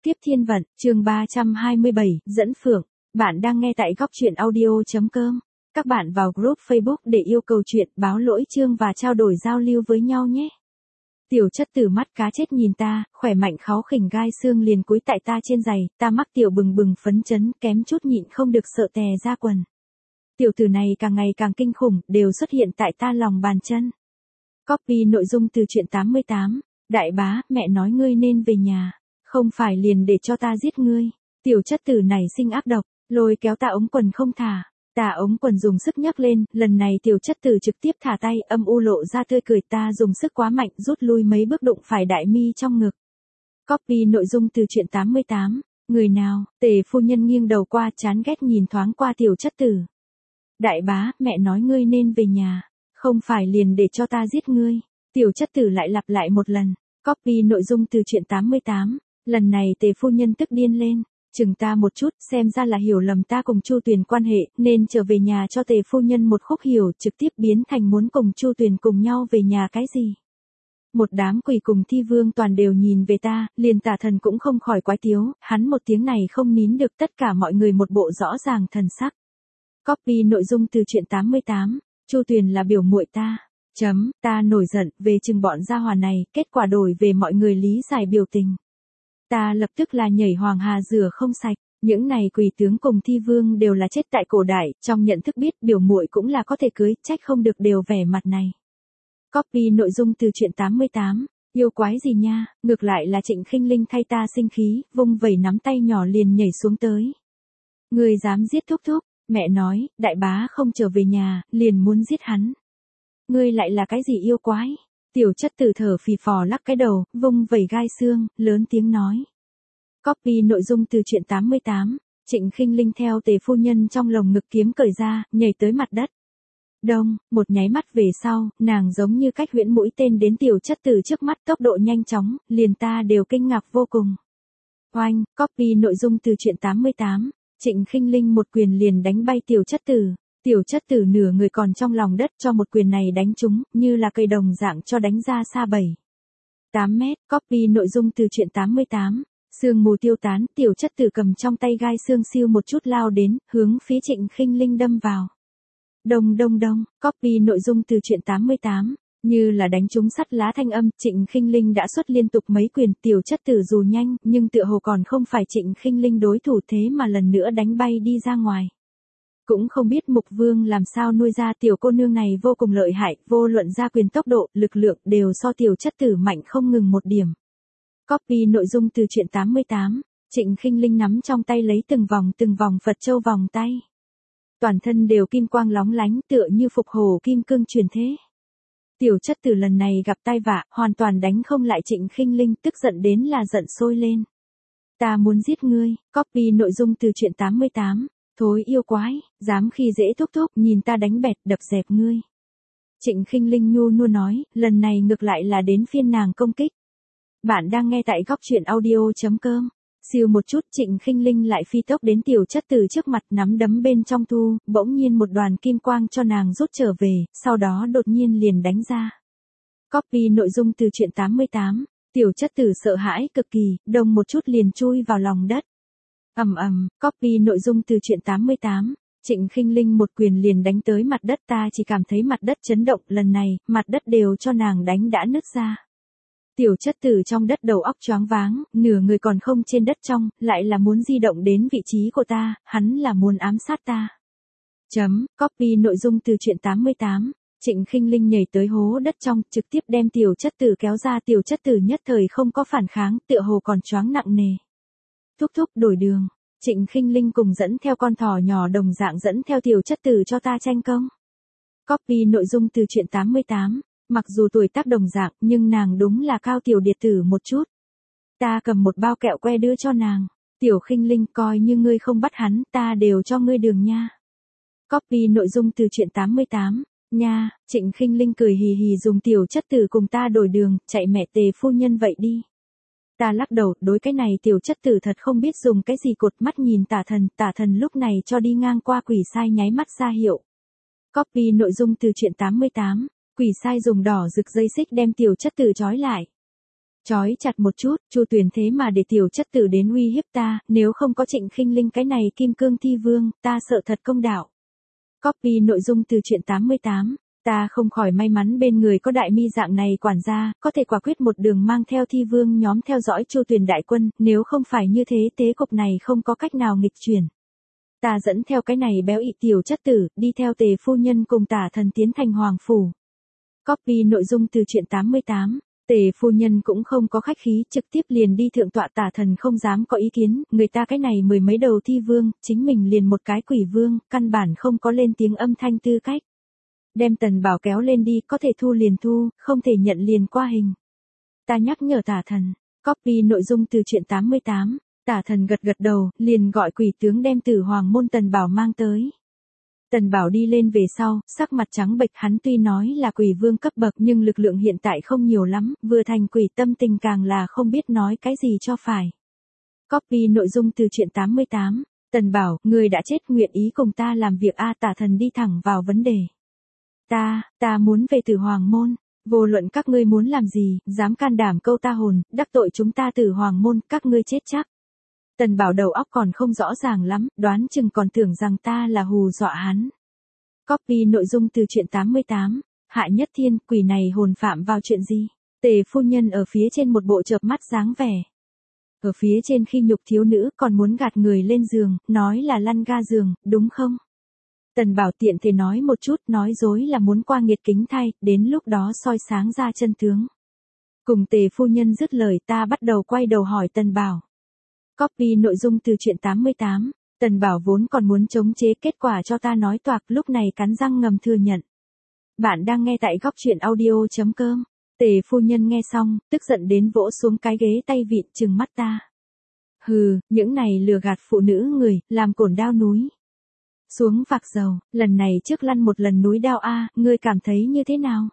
Tiếp thiên vận, chương 327, dẫn phượng. Bạn đang nghe tại góc truyện audio.com. Các bạn vào group Facebook để yêu cầu chuyện, báo lỗi chương và trao đổi giao lưu với nhau nhé. Tiểu chất tử mắt cá chết nhìn ta, khỏe mạnh kháu khỉnh gai xương liền cúi tại ta trên giày, ta mắc tiểu bừng bừng phấn chấn, kém chút nhịn không được sợ tè ra quần. Tiểu tử này càng ngày càng kinh khủng, đều xuất hiện tại ta lòng bàn chân. Copy nội dung từ truyện 88. Đại bá, mẹ nói ngươi nên về nhà. Không phải liền để cho ta giết ngươi. Tiểu chất tử này sinh ác độc, lôi kéo ta ống quần không thả. Ta ống quần dùng sức nhấc lên, lần này tiểu chất tử trực tiếp thả tay, âm u lộ ra tươi cười, ta dùng sức quá mạnh, rút lui mấy bước đụng phải đại mi trong ngực. Copy nội dung từ truyện 88. Người nào? Tề phu nhân nghiêng đầu qua, chán ghét nhìn thoáng qua tiểu chất tử. Đại bá, mẹ nói ngươi nên về nhà. Không phải liền để cho ta giết ngươi. Tiểu chất tử lại lặp lại một lần. Copy nội dung từ truyện 88. Lần này tề phu nhân tức điên lên, chừng ta một chút, xem ra là hiểu lầm ta cùng Chu Tuyền quan hệ, nên trở về nhà cho tề phu nhân một khúc hiểu, trực tiếp biến thành muốn cùng Chu Tuyền cùng nhau về nhà cái gì. Một đám quỷ cùng thi vương toàn đều nhìn về ta, liền tả thần cũng không khỏi quái tiếu, hắn một tiếng này không nín được, tất cả mọi người một bộ rõ ràng thần sắc. Copy nội dung từ truyện 88. Chu Tuyền là biểu muội ta. Ta nổi giận về chừng bọn gia hỏa này, kết quả đổi về mọi người lý giải biểu tình. Ta lập tức là nhảy hoàng hà rửa không sạch, những này quỷ tướng cùng thi vương đều là chết tại cổ đại, trong nhận thức biết biểu muội cũng là có thể cưới, trách không được đều vẻ mặt này. Copy nội dung từ truyện 88, yêu quái gì nha, ngược lại là Trịnh Khinh Linh thay ta sinh khí, vung vẩy nắm tay nhỏ liền nhảy xuống tới. Người dám giết thúc thúc, mẹ nói, đại bá không trở về nhà, liền muốn giết hắn. Ngươi lại là cái gì yêu quái? Tiểu chất tử thở phì phò lắc cái đầu, vung vẩy gai xương, lớn tiếng nói. Copy nội dung từ truyện 88, Trịnh Khinh Linh theo tề phu nhân trong lồng ngực kiếm cởi ra, nhảy tới mặt đất. Đông, một nháy mắt về sau, nàng giống như cách huyễn mũi tên đến tiểu chất tử trước mắt, tốc độ nhanh chóng, liền ta đều kinh ngạc vô cùng. Oanh, copy nội dung từ truyện 88, Trịnh Khinh Linh một quyền liền đánh bay tiểu chất tử. Tiểu chất tử nửa người còn trong lòng đất, cho một quyền này đánh trúng, như là cây đồng dạng cho đánh ra xa 7-8 mét. Copy nội dung từ truyện 88. Sương mù tiêu tán, tiểu chất tử cầm trong tay gai xương siêu một chút lao đến, hướng phía Trịnh Khinh Linh đâm vào. Đông đông đông, copy nội dung từ truyện 88. Như là đánh trúng sắt lá thanh âm, Trịnh Khinh Linh đã xuất liên tục mấy quyền, tiểu chất tử dù nhanh, nhưng tựa hồ còn không phải Trịnh Khinh Linh đối thủ, thế mà lần nữa đánh bay đi ra ngoài. Cũng không biết Mục Vương làm sao nuôi ra tiểu cô nương này vô cùng lợi hại, vô luận ra quyền tốc độ, lực lượng đều so tiểu chất tử mạnh không ngừng một điểm. Copy nội dung từ truyện 88, Trịnh Khinh Linh nắm trong tay lấy từng vòng Phật châu vòng tay. Toàn thân đều kim quang lóng lánh, tựa như phục hổ kim cương truyền thế. Tiểu chất tử lần này gặp tai vạ, hoàn toàn đánh không lại Trịnh Khinh Linh, tức giận đến là giận sôi lên. Ta muốn giết ngươi. Copy nội dung từ truyện 88. Thối yêu quái, dám khi dễ thúc thúc, nhìn ta đánh bẹt, đập dẹp ngươi. Trịnh Khinh Linh nhu nhu nói, lần này ngược lại là đến phiên nàng công kích. Bạn đang nghe tại góc truyện audio.com. Siêu một chút, Trịnh Khinh Linh lại phi tốc đến tiểu chất tử trước mặt, nắm đấm bên trong thu, bỗng nhiên một đoàn kim quang cho nàng rút trở về, sau đó đột nhiên liền đánh ra. Copy nội dung từ truyện 88, tiểu chất tử sợ hãi cực kỳ, đông một chút liền chui vào lòng đất. Copy nội dung từ truyện 88, Trịnh Khinh Linh một quyền liền đánh tới mặt đất, ta chỉ cảm thấy mặt đất chấn động, lần này, mặt đất đều cho nàng đánh đã nứt ra. Tiểu chất tử trong đất đầu óc choáng váng, nửa người còn không trên đất trong, lại là muốn di động đến vị trí của ta, hắn là muốn ám sát ta. Copy nội dung từ truyện 88, Trịnh Khinh Linh nhảy tới hố đất trong, trực tiếp đem tiểu chất tử kéo ra, tiểu chất tử nhất thời không có phản kháng, tựa hồ còn choáng nặng nề. Thúc thúc đổi đường, Trịnh Khinh Linh cùng dẫn theo con thỏ nhỏ đồng dạng dẫn theo tiểu chất tử cho ta tranh công. Copy nội dung từ truyện 88, mặc dù tuổi tác đồng dạng nhưng nàng đúng là cao tiểu điệt tử một chút. Ta cầm một bao kẹo que đưa cho nàng. Tiểu Khinh Linh, coi như ngươi không bắt hắn, ta đều cho ngươi đường nha. Copy nội dung từ truyện 88, nha, Trịnh Khinh Linh cười hì hì dùng tiểu chất tử cùng ta đổi đường, chạy mẹ tề phu nhân vậy đi. Ta lắc đầu, đối cái này tiểu chất tử thật không biết dùng cái gì, cột mắt nhìn tả thần lúc này cho đi ngang qua quỷ sai nháy mắt ra hiệu. Copy nội dung từ truyện 88, quỷ sai dùng đỏ rực dây xích đem tiểu chất tử trói lại. Chói chặt một chút, Chu Tuyền thế mà để tiểu chất tử đến uy hiếp ta, nếu không có Trịnh Khinh Linh cái này kim cương thi vương, ta sợ thật công đạo. Copy nội dung từ truyện 88. Ta không khỏi may mắn bên người có đại mi dạng này quản gia, có thể quả quyết một đường mang theo thi vương nhóm theo dõi Chu Tuyền đại quân, nếu không phải như thế tế cục này không có cách nào nghịch chuyển. Ta dẫn theo cái này béo ị tiểu chất tử, đi theo Tề phu nhân cùng Tả Thần tiến thành hoàng phủ. Copy nội dung từ truyện 88. Tề phu nhân cũng không có khách khí, trực tiếp liền đi thượng tọa. Tả Thần không dám có ý kiến, người ta cái này mười mấy đầu thi vương, chính mình liền một cái quỷ vương, căn bản không có lên tiếng âm thanh tư cách. Đem Tần Bảo kéo lên đi, có thể thu liền thu, không thể nhận liền qua hình. Ta nhắc nhở Tả Thần. Copy nội dung từ truyện 88. Tả Thần gật gật đầu, liền gọi quỷ tướng đem Tử Hoàng môn Tần Bảo mang tới. Tần Bảo đi lên về sau, sắc mặt trắng bệch, hắn tuy nói là quỷ vương cấp bậc nhưng lực lượng hiện tại không nhiều lắm, vừa thành quỷ tâm tình càng là không biết nói cái gì cho phải. Copy nội dung từ truyện 88. Tần Bảo, người đã chết, nguyện ý cùng ta làm việc a? Tả Thần đi thẳng vào vấn đề. Ta muốn về Tử Hoàng môn. Vô luận các ngươi muốn làm gì, dám can đảm câu ta hồn, đắc tội chúng ta Tử Hoàng môn, các ngươi chết chắc. Tần Bảo đầu óc còn không rõ ràng lắm, đoán chừng còn tưởng rằng ta là hù dọa hắn. Copy nội dung từ truyện 88. Hạ Nhất Thiên, quỷ này hồn phạm vào chuyện gì? Tề phu nhân ở phía trên một bộ chợp mắt dáng vẻ. Ở phía trên khi nhục thiếu nữ còn muốn gạt người lên giường, nói là lăn ga giường, đúng không? Tần Bảo tiện thể nói một chút, nói dối là muốn qua nghiệt kính thay, đến lúc đó soi sáng ra chân tướng. Cùng Tề phu nhân dứt lời, ta bắt đầu quay đầu hỏi Tần Bảo. Copy nội dung từ truyện 88. Tần Bảo vốn còn muốn chống chế, kết quả cho ta nói toạc, lúc này cắn răng ngầm thừa nhận. Bạn đang nghe tại góc truyện audio.com. Tề phu nhân nghe xong, tức giận đến vỗ xuống cái ghế tay vịn, trừng mắt ta. Hừ, những này lừa gạt phụ nữ người, làm cổn đao núi. Xuống vạc dầu, lần này trước lăn một lần núi đao a, ngươi cảm thấy như thế nào?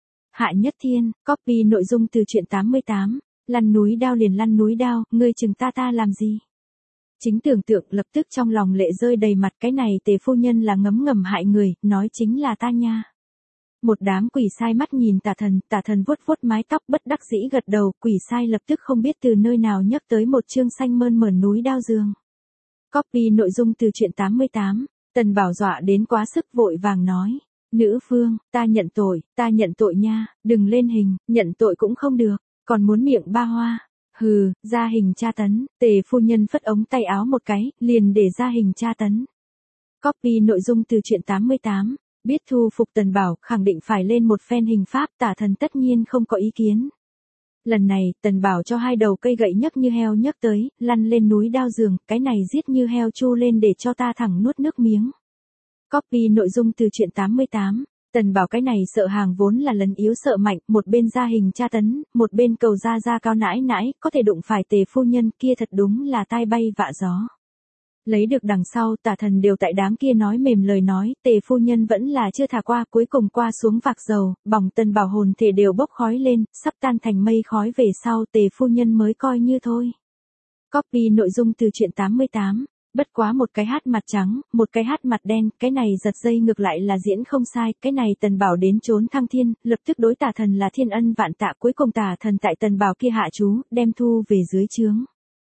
Hạ Nhất Thiên, copy nội dung từ truyện 88. Lăn núi đao liền lăn núi đao, ngươi chừng ta làm gì? Chính tưởng tượng lập tức trong lòng lệ rơi đầy mặt, cái này Tề phu nhân là ngấm ngầm hại người, nói chính là ta nha. Một đám quỷ sai mắt nhìn Tả Thần vuốt vuốt mái tóc bất đắc dĩ gật đầu, quỷ sai lập tức không biết từ nơi nào nhấc tới một chương xanh mơn mởn núi đao giường. Copy nội dung từ truyện 88. Tần Bảo dọa đến quá sức vội vàng nói. Nữ phương, ta nhận tội nha, đừng lên hình, nhận tội cũng không được, còn muốn miệng ba hoa. Hừ, ra hình tra tấn. Tề phu nhân phất ống tay áo một cái, liền để ra hình tra tấn. Copy nội dung từ truyện 88. Biết thu phục Tần Bảo, khẳng định phải lên một phen hình pháp. Tả Thần tất nhiên không có ý kiến. Lần này, Tần Bảo cho hai đầu cây gậy nhấc như heo nhấc tới, lăn lên núi đao giường, cái này giết như heo chu lên để cho ta thẳng nuốt nước miếng. Copy nội dung từ truyện 88. Tần Bảo cái này sợ hàng vốn là lấn yếu sợ mạnh, một bên ra hình tra tấn, một bên cầu ra cao nãi nãi, có thể đụng phải Tề phu nhân kia thật đúng là tai bay vạ gió. Lấy được đằng sau, Tả Thần đều tại đám kia nói mềm lời nói, Tề phu nhân vẫn là chưa thả qua, cuối cùng qua xuống vạc dầu, bỏng Tần Bảo hồn thể đều bốc khói lên, sắp tan thành mây khói về sau, Tề phu nhân mới coi như thôi. Copy nội dung từ truyện 88. Bất quá một cái hát mặt trắng, một cái hát mặt đen, cái này giật dây ngược lại là diễn không sai, cái này Tần Bảo đến trốn thăng thiên, lập tức đối Tả Thần là thiên ân vạn tạ, cuối cùng Tả Thần tại Tần Bảo kia hạ chú, đem thu về dưới trướng.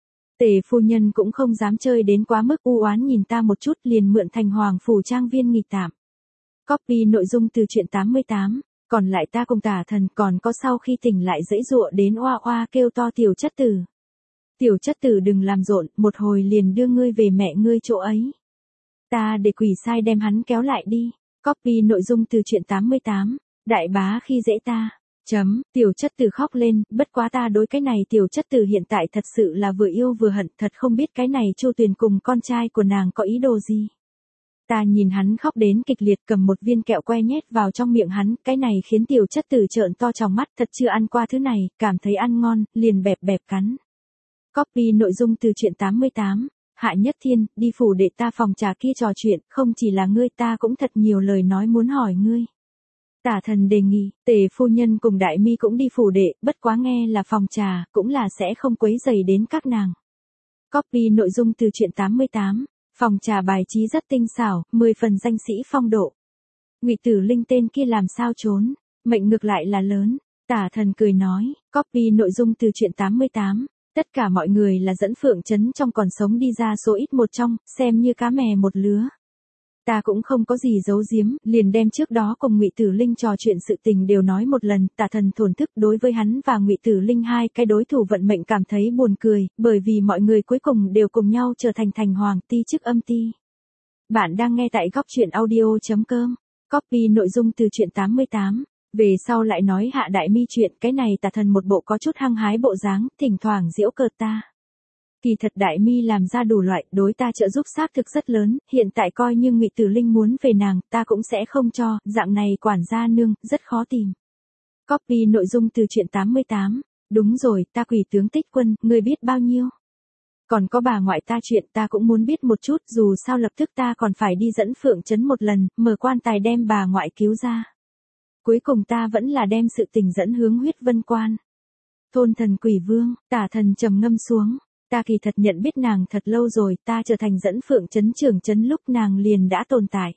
Tề phu nhân cũng không dám chơi đến quá mức, u oán nhìn ta một chút, liền mượn thành hoàng phủ trang viên nghỉ tạm. Copy nội dung từ truyện 88. Còn lại ta cùng Tả Thần còn có sau khi tỉnh lại dãy dụa đến oa oa kêu to tiểu chất tử. Tiểu chất tử đừng làm rộn, một hồi liền đưa ngươi về mẹ ngươi chỗ ấy. Ta để quỷ sai đem hắn kéo lại đi. Copy nội dung từ truyện 88. Đại bá khi dễ ta. Tiểu chất tử khóc lên, bất quá ta đối cái này tiểu chất tử hiện tại thật sự là vừa yêu vừa hận, thật không biết cái này Chu Tuyền cùng con trai của nàng có ý đồ gì. Ta nhìn hắn khóc đến kịch liệt, cầm một viên kẹo que nhét vào trong miệng hắn, cái này khiến tiểu chất tử trợn to tròng mắt, thật chưa ăn qua thứ này, cảm thấy ăn ngon, liền bẹp bẹp cắn. Copy nội dung từ truyện 88. Hạ Nhất Thiên, đi phủ đệ ta phòng trà kia trò chuyện, không chỉ là ngươi, ta cũng thật nhiều lời nói muốn hỏi ngươi. Tả Thần đề nghị, Tề phu nhân cùng Đại Mi cũng đi phủ đệ, bất quá nghe là phòng trà, cũng là sẽ không quấy rầy đến các nàng. Copy nội dung từ truyện 88. Phòng trà bài trí rất tinh xảo, 10 phần danh sĩ phong độ. Ngụy Tử Linh tên kia làm sao trốn, mệnh ngược lại là lớn. Tả Thần cười nói, copy nội dung từ truyện 88. Tất cả mọi người là dẫn Phượng Trấn trong còn sống đi ra số ít một trong, xem như cá mè một lứa. Ta cũng không có gì giấu giếm, liền đem trước đó cùng Ngụy Tử Linh trò chuyện sự tình đều nói một lần. Tả Thần thổn thức đối với hắn và Ngụy Tử Linh hai cái đối thủ vận mệnh cảm thấy buồn cười, bởi vì mọi người cuối cùng đều cùng nhau trở thành thành hoàng ti chức âm ti. Bạn đang nghe tại góc truyện audio.com. Copy nội dung từ truyện 88. Về sau lại nói Hạ Đại Mi chuyện, cái này Tả Thần một bộ có chút hăng hái bộ dáng, thỉnh thoảng giễu cợt ta. Kỳ thật Đại Mi làm ra đủ loại, đối ta trợ giúp xác thực rất lớn, hiện tại coi như Ngụy Tử Linh muốn về nàng, ta cũng sẽ không cho, dạng này quản gia nương, rất khó tìm. Copy nội dung từ truyện 88. Đúng rồi, ta Quỷ tướng Tích Quân, ngươi biết bao nhiêu? Còn có bà ngoại ta chuyện ta cũng muốn biết một chút, dù sao lập tức ta còn phải đi dẫn Phượng Trấn một lần, mở quan tài đem bà ngoại cứu ra. Cuối cùng ta vẫn là đem sự tình dẫn hướng Huyết Vân Quan. Thôn Thần Quỷ Vương, Tả Thần trầm ngâm xuống. Ta kỳ thật nhận biết nàng thật lâu rồi, ta trở thành dẫn Phượng Trấn trưởng trấn lúc nàng liền đã tồn tại.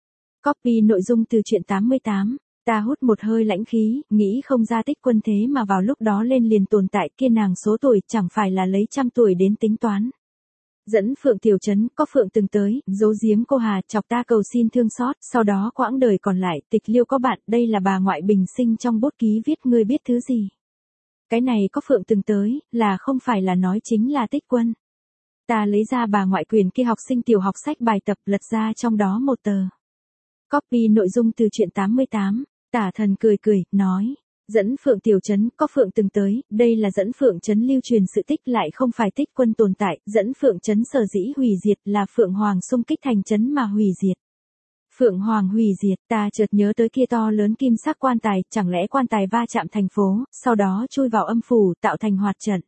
Copy nội dung từ truyện 88. Ta hút một hơi lãnh khí, nghĩ không ra Tích Quân thế mà vào lúc đó lên liền tồn tại, kia nàng số tuổi chẳng phải là lấy 100 tuổi đến tính toán. Dẫn Phượng tiểu trấn, có Phượng từng tới, giấu giếm cô Hà, chọc ta cầu xin thương xót, sau đó quãng đời còn lại, tịch liêu có bạn, đây là bà ngoại bình sinh trong bút ký viết, ngươi biết thứ gì? Cái này có Phượng từng tới, là không phải là nói chính là Tích Quân. Ta lấy ra bà ngoại quyền kia học sinh tiểu học sách bài tập, lật ra trong đó một tờ. Copy nội dung từ truyện 88. Tả Thần cười cười, nói. Dẫn Phượng tiểu trấn, có Phượng từng tới, đây là dẫn Phượng trấn lưu truyền sự tích, lại không phải Tích Quân tồn tại, dẫn Phượng trấn sở dĩ hủy diệt là Phượng Hoàng xung kích thành trấn mà hủy diệt. Phượng Hoàng hủy diệt, ta chợt nhớ tới kia to lớn kim sắc quan tài, chẳng lẽ quan tài va chạm thành phố, sau đó chui vào âm phủ, tạo thành hoạt trận.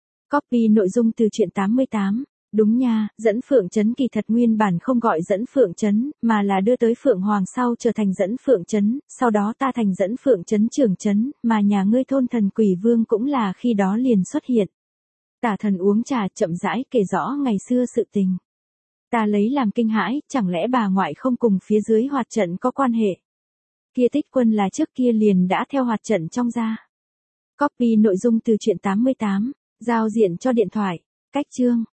Copy nội dung từ truyện 88. Đúng nha, dẫn Phượng Trấn kỳ thật nguyên bản không gọi dẫn Phượng Trấn, mà là đưa tới Phượng Hoàng sau trở thành dẫn Phượng Trấn, sau đó ta thành dẫn Phượng Trấn trưởng trấn, mà nhà ngươi Thôn Thần Quỷ Vương cũng là khi đó liền xuất hiện. Tả Thần uống trà chậm rãi kể rõ ngày xưa sự tình. Ta lấy làm kinh hãi, chẳng lẽ bà ngoại không cùng phía dưới hoạt trận có quan hệ? Kia Tích Quân là trước kia liền đã theo hoạt trận trong ra. Copy nội dung từ truyện 88. Giao diện cho điện thoại. Cách chương.